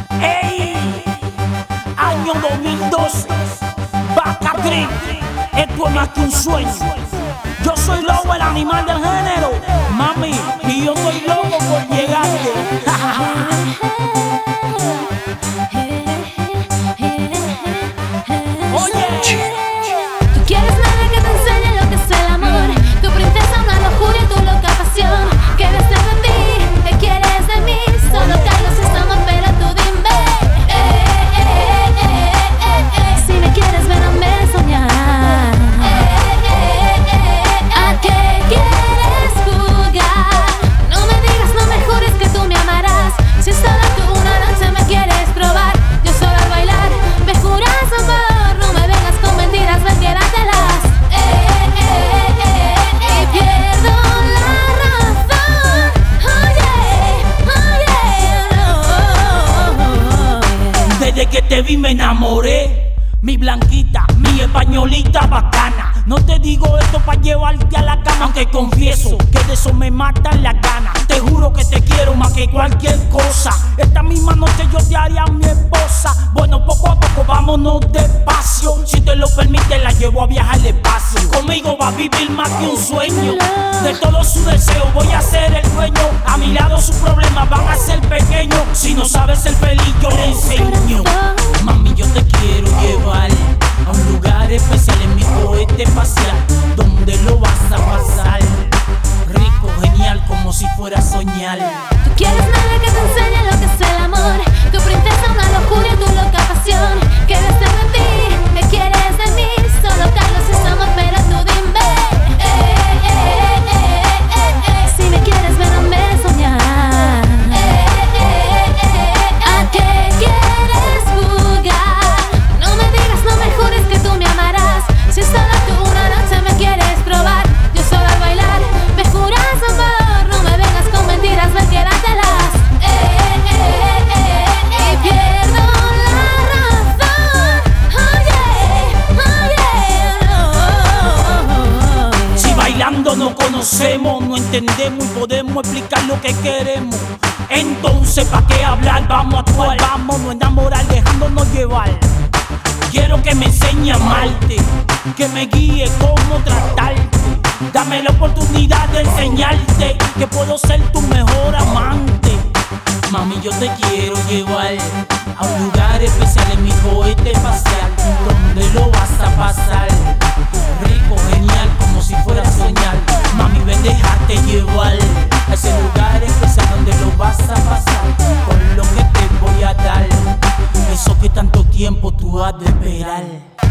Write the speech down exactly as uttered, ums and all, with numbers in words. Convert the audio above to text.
Ey, año dos mil doce, Bacatri, esto es más que un sueño. Yo soy lobo, el animal del género, mami, y yo estoy loco por llegarte. Oye, tú quieres nada que te enseñe lo que es el amor. Tu princesa, una locura y tu loca pasión. Que desde de ti, te quieres de mí. Solo Carlos estamos, pero tú dime. Eh, eh, eh, eh, eh, eh. Si me quieres ver, hazme soñar. Eh, eh, eh, eh. ¿A qué quieres jugar? No me digas, no me jures que tú me amarás. Si solo tú una noche me quieres probar, yo solo al bailar me juras amor. No me vengas con mentiras, vendiératelas. Eh, eh, eh, eh, eh. Y pierdo la razón. Oye, oye, oh. Desde que te vi me enamoré, mi blanquita, mi españolita bacana. No te digo esto pa' llevarte a la cama, aunque confieso que de eso me matan las ganas. Te juro que te quiero más que cualquier cosa. Esta misma noche yo te haría mi esposa. Bueno, poco a poco vámonos despacio. Si te lo permite la llevo a viajar al espacio. Conmigo va a vivir más que un sueño. De todos sus deseos voy a ser el dueño. A mi lado sus problemas van a ser pequeños. Si no sabes ser feliz yo le enseño. Mami, yo te quiero llevar a un lugar especial en mi cohete espacial, donde lo vas a pasar rico, genial, como si fuera a soñar. Tú quieres nada que te enseñe lo que es el amor. Tu princesa, una locura y tu loca pasión. Que desde de ti, te quieres de mí. Solo Carlos estamos, pero tú dime. Eh, eh, eh, eh, eh, eh. Si me quieres ver, hazme soñar. Eh, eh, eh, eh. ¿A qué quieres jugar? No me digas, no me jures que tú me amarás. Si solo tú una noche me quieres probar, yo solo al bailar me juras amor. No me vengas con mentiras, vendiératelas. Eh, eh, eh, eh, eh. Y pierdo la razón. Oye, oye, oh. Si bailando no conocemos, no entendemos y podemos explicar lo que queremos, entonces ¿pa' qué hablar? Vamos a actuar, vamos a enamorar, dejándonos llevar. Quiero que me enseñe a amarte, que me guíe cómo tratarte. Dame la oportunidad de enseñarte que puedo ser tu mejor amante. Mami, yo te quiero llevar a un lugar especial en mi cohete espacial, donde lo vas a pasar rico, genial, como si fuera a soñar. Mami, ven, déjate llevar a ese lugar especial donde lo vas a pasar con lo que te voy a dar, eso que tanto tiempo tú has de esperar.